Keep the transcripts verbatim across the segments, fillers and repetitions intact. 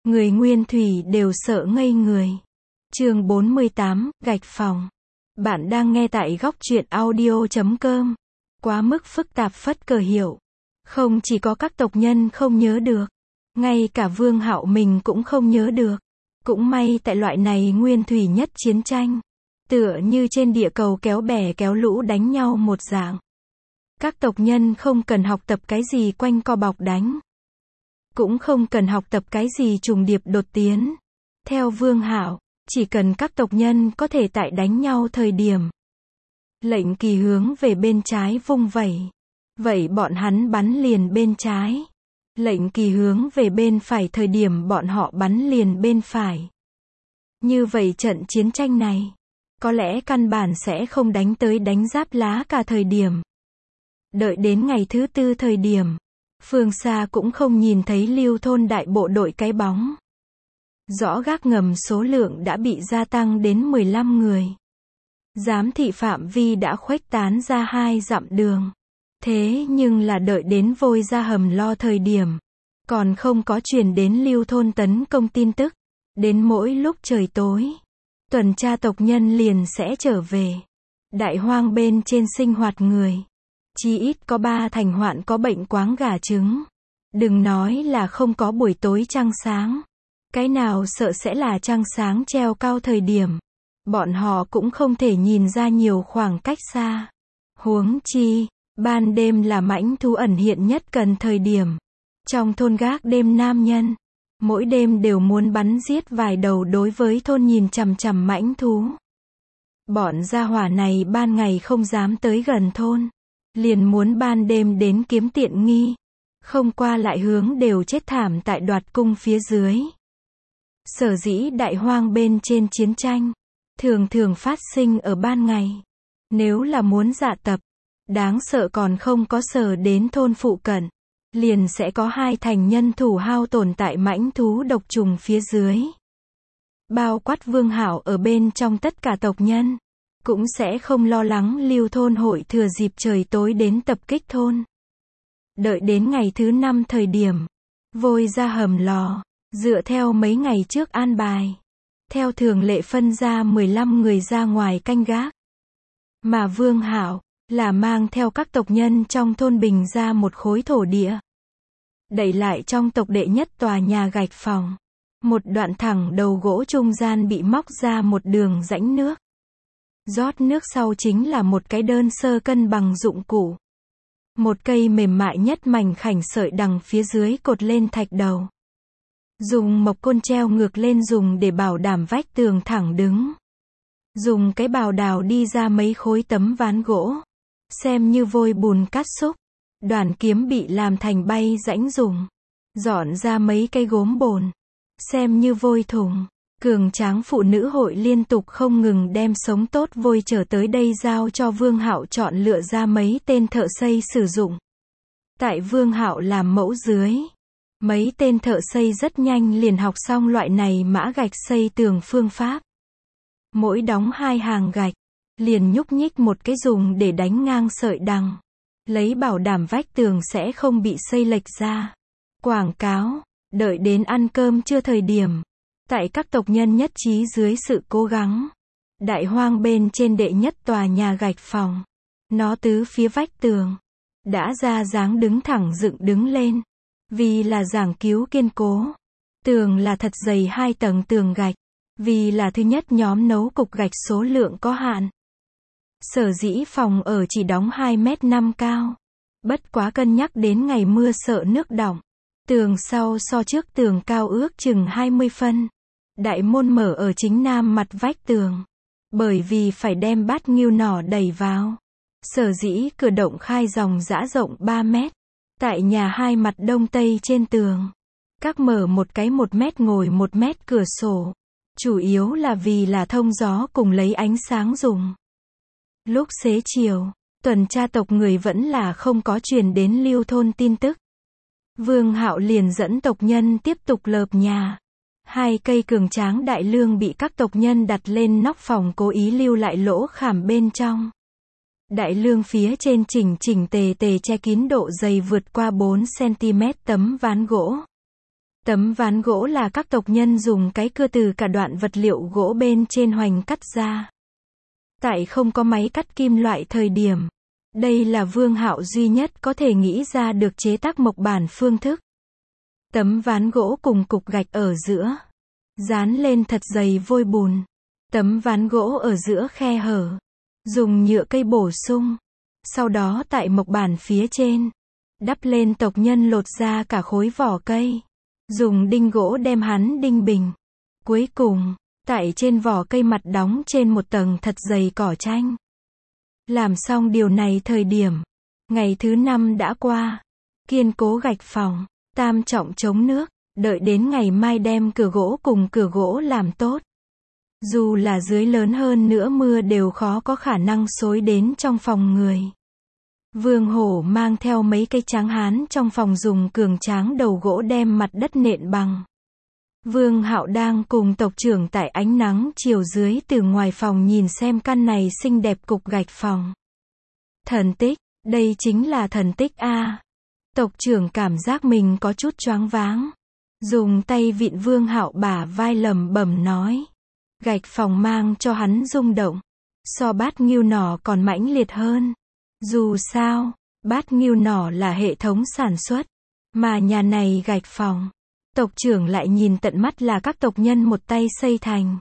Người Nguyên Thủy đều sợ ngây người. Chương bốn mươi tám, gạch phòng. Bạn đang nghe tại góc truyện audio chấm com. Quá mức phức tạp phất cờ hiệu. Không chỉ có các tộc nhân không nhớ được, ngay cả Vương Hạo mình cũng không nhớ được. Cũng may tại loại này nguyên thủy nhất chiến tranh, tựa như trên địa cầu kéo bè kéo lũ đánh nhau một dạng. Các tộc nhân không cần học tập cái gì quanh co bọc đánh, cũng không cần học tập cái gì trùng điệp đột tiến. Theo Vương Hạo, chỉ cần các tộc nhân có thể tại đánh nhau thời điểm, lệnh kỳ hướng về bên trái vung vẩy, vậy bọn hắn bắn liền bên trái. Lệnh kỳ hướng về bên phải thời điểm bọn họ bắn liền bên phải. Như vậy trận chiến tranh này, có lẽ căn bản sẽ không đánh tới đánh giáp lá cả thời điểm. Đợi đến ngày thứ tư thời điểm, phương xa cũng không nhìn thấy Lưu thôn đại bộ đội cái bóng. Rõ gác ngầm số lượng đã bị gia tăng đến mười lăm người. Giám thị phạm vi đã khuếch tán ra hai dặm đường. Thế nhưng là đợi đến vôi ra hầm lo thời điểm, còn không có truyền đến Lưu thôn tấn công tin tức. Đến mỗi lúc trời tối, tuần tra tộc nhân liền sẽ trở về. Đại hoang bên trên sinh hoạt người, chí ít có ba thành hoạn có bệnh quáng gà trứng. Đừng nói là không có buổi tối trăng sáng. Cái nào sợ sẽ là trăng sáng treo cao thời điểm. Bọn họ cũng không thể nhìn ra nhiều khoảng cách xa. Huống chi, ban đêm là mãnh thú ẩn hiện nhất cần thời điểm. Trong thôn gác đêm nam nhân, mỗi đêm đều muốn bắn giết vài đầu đối với thôn nhìn chằm chằm mãnh thú. Bọn gia hỏa này ban ngày không dám tới gần thôn, liền muốn ban đêm đến kiếm tiện nghi. Không qua lại hướng đều chết thảm tại đoạt cung phía dưới. Sở dĩ đại hoang bên trên chiến tranh, thường thường phát sinh ở ban ngày. Nếu là muốn dạ tập, đáng sợ còn không có sở đến thôn phụ cận, liền sẽ có hai thành nhân thủ hao tổn tại mãnh thú độc trùng phía dưới. Bao quát Vương Hạo ở bên trong tất cả tộc nhân, cũng sẽ không lo lắng Lưu thôn hội thừa dịp trời tối đến tập kích thôn. Đợi đến ngày thứ năm thời điểm, vôi ra hầm lò, dựa theo mấy ngày trước an bài, theo thường lệ phân ra mười lăm người ra ngoài canh gác. Mà Vương Hạo là mang theo các tộc nhân trong thôn bình ra một khối thổ địa, đẩy lại trong tộc đệ nhất tòa nhà gạch phòng. Một đoạn thẳng đầu gỗ trung gian bị móc ra một đường rãnh nước. Rót nước sau chính là một cái đơn sơ cân bằng dụng cụ. Một cây mềm mại nhất mảnh khảnh sợi đằng phía dưới cột lên thạch đầu. Dùng mộc côn treo ngược lên dùng để bảo đảm vách tường thẳng đứng. Dùng cái bào đào đi ra mấy khối tấm ván gỗ, xem như vôi bùn cát xúc. Đoàn kiếm bị làm thành bay rãnh dùng. Dọn ra mấy cây gốm bồn, xem như vôi thùng. Cường tráng phụ nữ hội liên tục không ngừng đem sống tốt vôi trở tới đây giao cho Vương Hạo chọn lựa ra mấy tên thợ xây sử dụng. Tại Vương Hạo làm mẫu dưới, mấy tên thợ xây rất nhanh liền học xong loại này mã gạch xây tường phương pháp. Mỗi đóng hai hàng gạch, liền nhúc nhích một cái dùng để đánh ngang sợi đằng, lấy bảo đảm vách tường sẽ không bị xây lệch ra. Quảng cáo, đợi đến ăn cơm trưa thời điểm, tại các tộc nhân nhất trí dưới sự cố gắng, đại hoang bên trên đệ nhất tòa nhà gạch phòng, nó tứ phía vách tường đã ra dáng đứng thẳng dựng đứng lên, vì là giảng cứu kiên cố. Tường là thật dày hai tầng tường gạch, vì là thứ nhất nhóm nấu cục gạch số lượng có hạn. Sở dĩ phòng ở chỉ đóng hai mét năm cao. Bất quá cân nhắc đến ngày mưa sợ nước đọng, tường sau so trước tường cao ước chừng hai mươi phân. Đại môn mở ở chính nam mặt vách tường, bởi vì phải đem bát ngưu nỏ đẩy vào. Sở dĩ cửa động khai dòng dã rộng ba mét. Tại nhà hai mặt đông tây trên tường, các mở một cái một mét ngồi một mét cửa sổ. Chủ yếu là vì là thông gió cùng lấy ánh sáng dùng. Lúc xế chiều, tuần tra tộc người vẫn là không có truyền đến Lưu thôn tin tức. Vương Hạo liền dẫn tộc nhân tiếp tục lợp nhà. Hai cây cường tráng đại lương bị các tộc nhân đặt lên nóc phòng cố ý lưu lại lỗ khảm bên trong. Đại lương phía trên chỉnh chỉnh tề tề che kín độ dày vượt qua bốn xăng ti mét tấm ván gỗ. Tấm ván gỗ là các tộc nhân dùng cái cưa từ cả đoạn vật liệu gỗ bên trên hoành cắt ra. Tại không có máy cắt kim loại thời điểm, đây là Vương Hạo duy nhất có thể nghĩ ra được chế tác mộc bản phương thức. Tấm ván gỗ cùng cục gạch ở giữa, dán lên thật dày vôi bùn. Tấm ván gỗ ở giữa khe hở, dùng nhựa cây bổ sung. Sau đó tại mộc bản phía trên, đắp lên tộc nhân lột ra cả khối vỏ cây. Dùng đinh gỗ đem hắn đinh bình. Cuối cùng, tại trên vỏ cây mặt đóng trên một tầng thật dày cỏ tranh. Làm xong điều này thời điểm, ngày thứ năm đã qua. Kiên cố gạch phòng, tam trọng chống nước, đợi đến ngày mai đem cửa gỗ cùng cửa gỗ làm tốt. Dù là dưới lớn hơn nữa mưa đều khó có khả năng xối đến trong phòng người. Vương Hổ mang theo mấy cây tráng hán trong phòng dùng cường tráng đầu gỗ đem mặt đất nện bằng. Vương Hạo đang cùng tộc trưởng tại ánh nắng chiều dưới từ ngoài phòng nhìn xem căn này xinh đẹp cục gạch phòng. Thần tích, đây chính là thần tích a. Tộc trưởng cảm giác mình có chút choáng váng. Dùng tay vịn Vương Hạo bả vai lẩm bẩm nói. Gạch phòng mang cho hắn rung động. So bát ngưu nỏ còn mãnh liệt hơn. Dù sao, bát ngưu nỏ là hệ thống sản xuất. Mà nhà này gạch phòng. Tộc trưởng lại nhìn tận mắt là các tộc nhân một tay xây thành.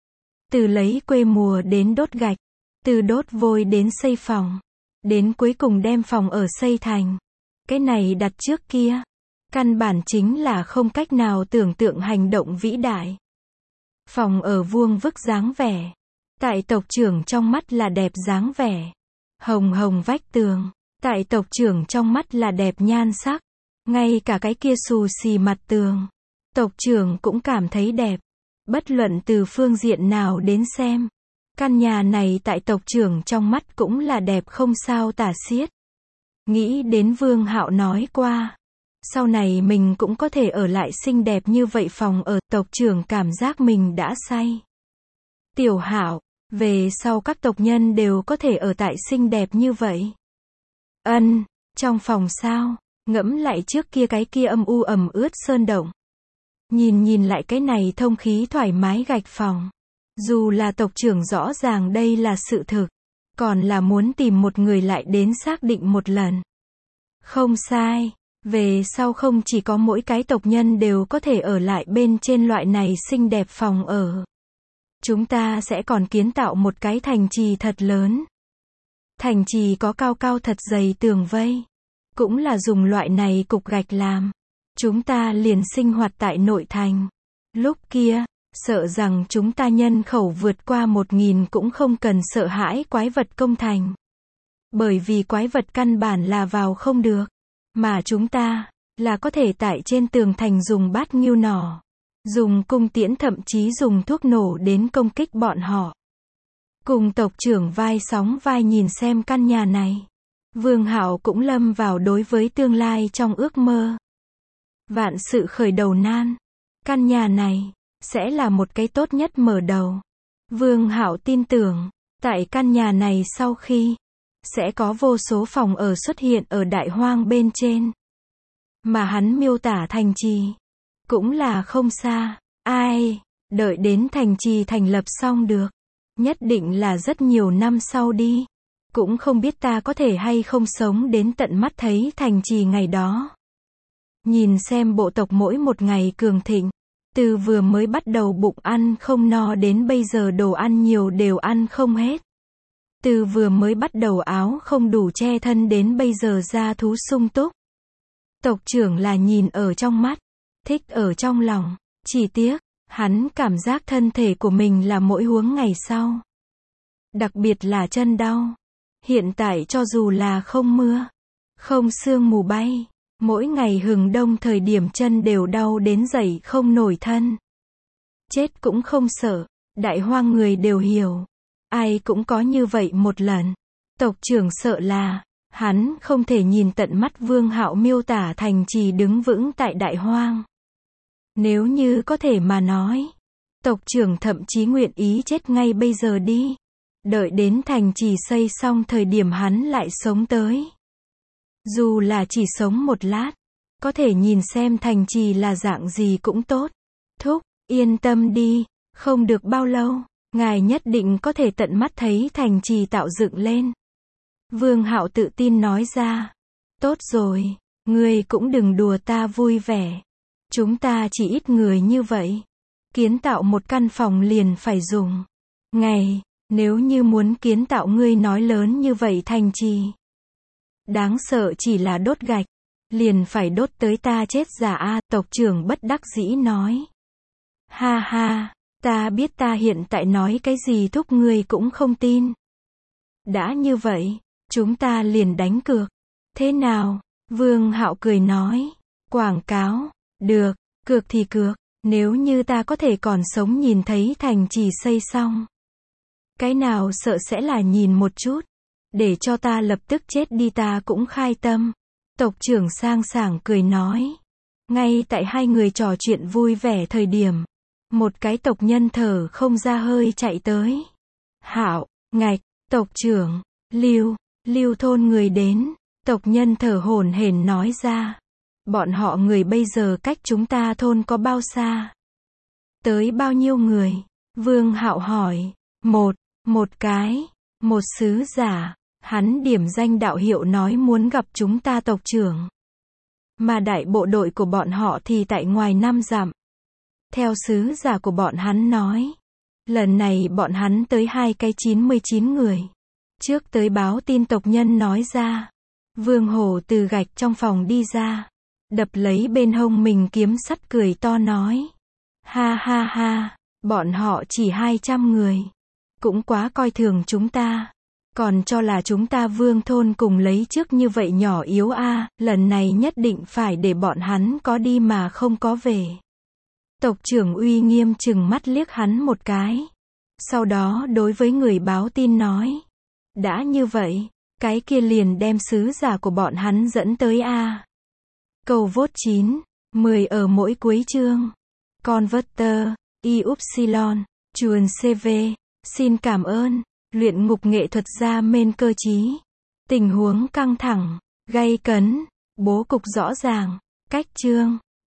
Từ lấy quê mùa đến đốt gạch. Từ đốt vôi đến xây phòng. Đến cuối cùng đem phòng ở xây thành. Cái này đặt trước kia. Căn bản chính là không cách nào tưởng tượng hành động vĩ đại. Phòng ở vuông vức dáng vẻ. Tại tộc trưởng trong mắt là đẹp dáng vẻ. Hồng hồng vách tường. Tại tộc trưởng trong mắt là đẹp nhan sắc. Ngay cả cái kia xù xì mặt tường. Tộc trưởng cũng cảm thấy đẹp. Bất luận từ phương diện nào đến xem. Căn nhà này tại tộc trưởng trong mắt cũng là đẹp không sao tả xiết. Nghĩ đến Vương Hạo nói qua. Sau này mình cũng có thể ở lại xinh đẹp như vậy phòng ở, tộc trưởng cảm giác mình đã say. Tiểu Hạo, về sau các tộc nhân đều có thể ở tại xinh đẹp như vậy. Ân, trong phòng sao, ngẫm lại trước kia cái kia âm u ẩm ướt sơn động. Nhìn nhìn lại cái này thông khí thoải mái gạch phòng. Dù là tộc trưởng rõ ràng đây là sự thực, còn là muốn tìm một người lại đến xác định một lần. Không sai. Về sau không chỉ có mỗi cái tộc nhân đều có thể ở lại bên trên loại này xinh đẹp phòng ở. Chúng ta sẽ còn kiến tạo một cái thành trì thật lớn. Thành trì có cao cao thật dày tường vây. Cũng là dùng loại này cục gạch làm. Chúng ta liền sinh hoạt tại nội thành. Lúc kia, sợ rằng chúng ta nhân khẩu vượt qua một nghìn cũng không cần sợ hãi quái vật công thành. Bởi vì quái vật căn bản là vào không được. Mà chúng ta, là có thể tại trên tường thành dùng bát ngưu nỏ, dùng cung tiễn thậm chí dùng thuốc nổ đến công kích bọn họ. Cùng tộc trưởng vai sóng vai nhìn xem căn nhà này. Vương Hạo cũng lâm vào đối với tương lai trong ước mơ. Vạn sự khởi đầu nan. Căn nhà này, sẽ là một cái tốt nhất mở đầu. Vương Hạo tin tưởng, tại căn nhà này sau khi, sẽ có vô số phòng ở xuất hiện ở đại hoang bên trên. Mà hắn miêu tả thành trì, cũng là không xa. Ai, đợi đến thành trì thành lập xong được. Nhất định là rất nhiều năm sau đi. Cũng không biết ta có thể hay không sống đến tận mắt thấy thành trì ngày đó. Nhìn xem bộ tộc mỗi một ngày cường thịnh. Từ vừa mới bắt đầu bụng ăn không no đến bây giờ đồ ăn nhiều đều ăn không hết. Từ vừa mới bắt đầu áo không đủ che thân đến bây giờ da thú sung túc. Tộc trưởng là nhìn ở trong mắt, thích ở trong lòng, chỉ tiếc, hắn cảm giác thân thể của mình là mỗi huống ngày sau. Đặc biệt là chân đau. Hiện tại cho dù là không mưa, không sương mù bay, mỗi ngày hừng đông thời điểm chân đều đau đến dậy không nổi thân. Chết cũng không sợ, đại hoang người đều hiểu. Ai cũng có như vậy một lần. Tộc trưởng sợ là, hắn không thể nhìn tận mắt Vương Hạo miêu tả thành trì đứng vững tại đại hoang. Nếu như có thể mà nói, tộc trưởng thậm chí nguyện ý chết ngay bây giờ đi. Đợi đến thành trì xây xong thời điểm hắn lại sống tới. Dù là chỉ sống một lát, có thể nhìn xem thành trì là dạng gì cũng tốt. Thúc, yên tâm đi, không được bao lâu, ngài nhất định có thể tận mắt thấy thành trì tạo dựng lên. Vương Hạo tự tin nói ra. Tốt rồi, ngươi cũng đừng đùa ta vui vẻ. Chúng ta chỉ ít người như vậy. Kiến tạo một căn phòng liền phải dùng ngày, nếu như muốn kiến tạo ngươi nói lớn như vậy thành trì. Đáng sợ chỉ là đốt gạch, liền phải đốt tới ta chết già a, tộc trưởng bất đắc dĩ nói. Ha ha, ta biết ta hiện tại nói cái gì thúc ngươi cũng không tin. Đã như vậy, chúng ta liền đánh cược. Thế nào? Vương Hạo cười nói. Quảng cáo, được, cược thì cược, nếu như ta có thể còn sống nhìn thấy thành trì xây xong. Cái nào sợ sẽ là nhìn một chút, để cho ta lập tức chết đi ta cũng khai tâm. Tộc trưởng sang sảng cười nói. Ngay tại hai người trò chuyện vui vẻ thời điểm, một cái tộc nhân thở không ra hơi chạy tới. Hạo, ngạch, tộc trưởng, Lưu, Lưu thôn người đến, tộc nhân thở hổn hển nói ra. Bọn họ người bây giờ cách chúng ta thôn có bao xa? Tới bao nhiêu người? Vương Hạo hỏi. Một, một cái, một sứ giả, hắn điểm danh đạo hiệu nói muốn gặp chúng ta tộc trưởng. Mà đại bộ đội của bọn họ thì tại ngoài năm dặm. Theo sứ giả của bọn hắn nói, lần này bọn hắn tới hai cái chín mươi chín người. Trước tới báo tin tộc nhân nói ra. Vương Hổ từ gạch trong phòng đi ra, đập lấy bên hông mình kiếm sắt cười to nói. Ha ha ha, bọn họ chỉ hai trăm người. Cũng quá coi thường chúng ta. Còn cho là chúng ta Vương thôn cùng lấy trước như vậy nhỏ yếu a, lần này nhất định phải để bọn hắn có đi mà không có về. Tộc trưởng uy nghiêm chừng mắt liếc hắn một cái. Sau đó đối với người báo tin nói. Đã như vậy, cái kia liền đem sứ giả của bọn hắn dẫn tới a. Câu vốt chín, mười ở mỗi cuối chương. Converter, Y Upsilon, chuồn xê vê, xin cảm ơn, luyện ngục nghệ thuật gia men cơ trí. Tình huống căng thẳng, gay cấn, bố cục rõ ràng, cách chương.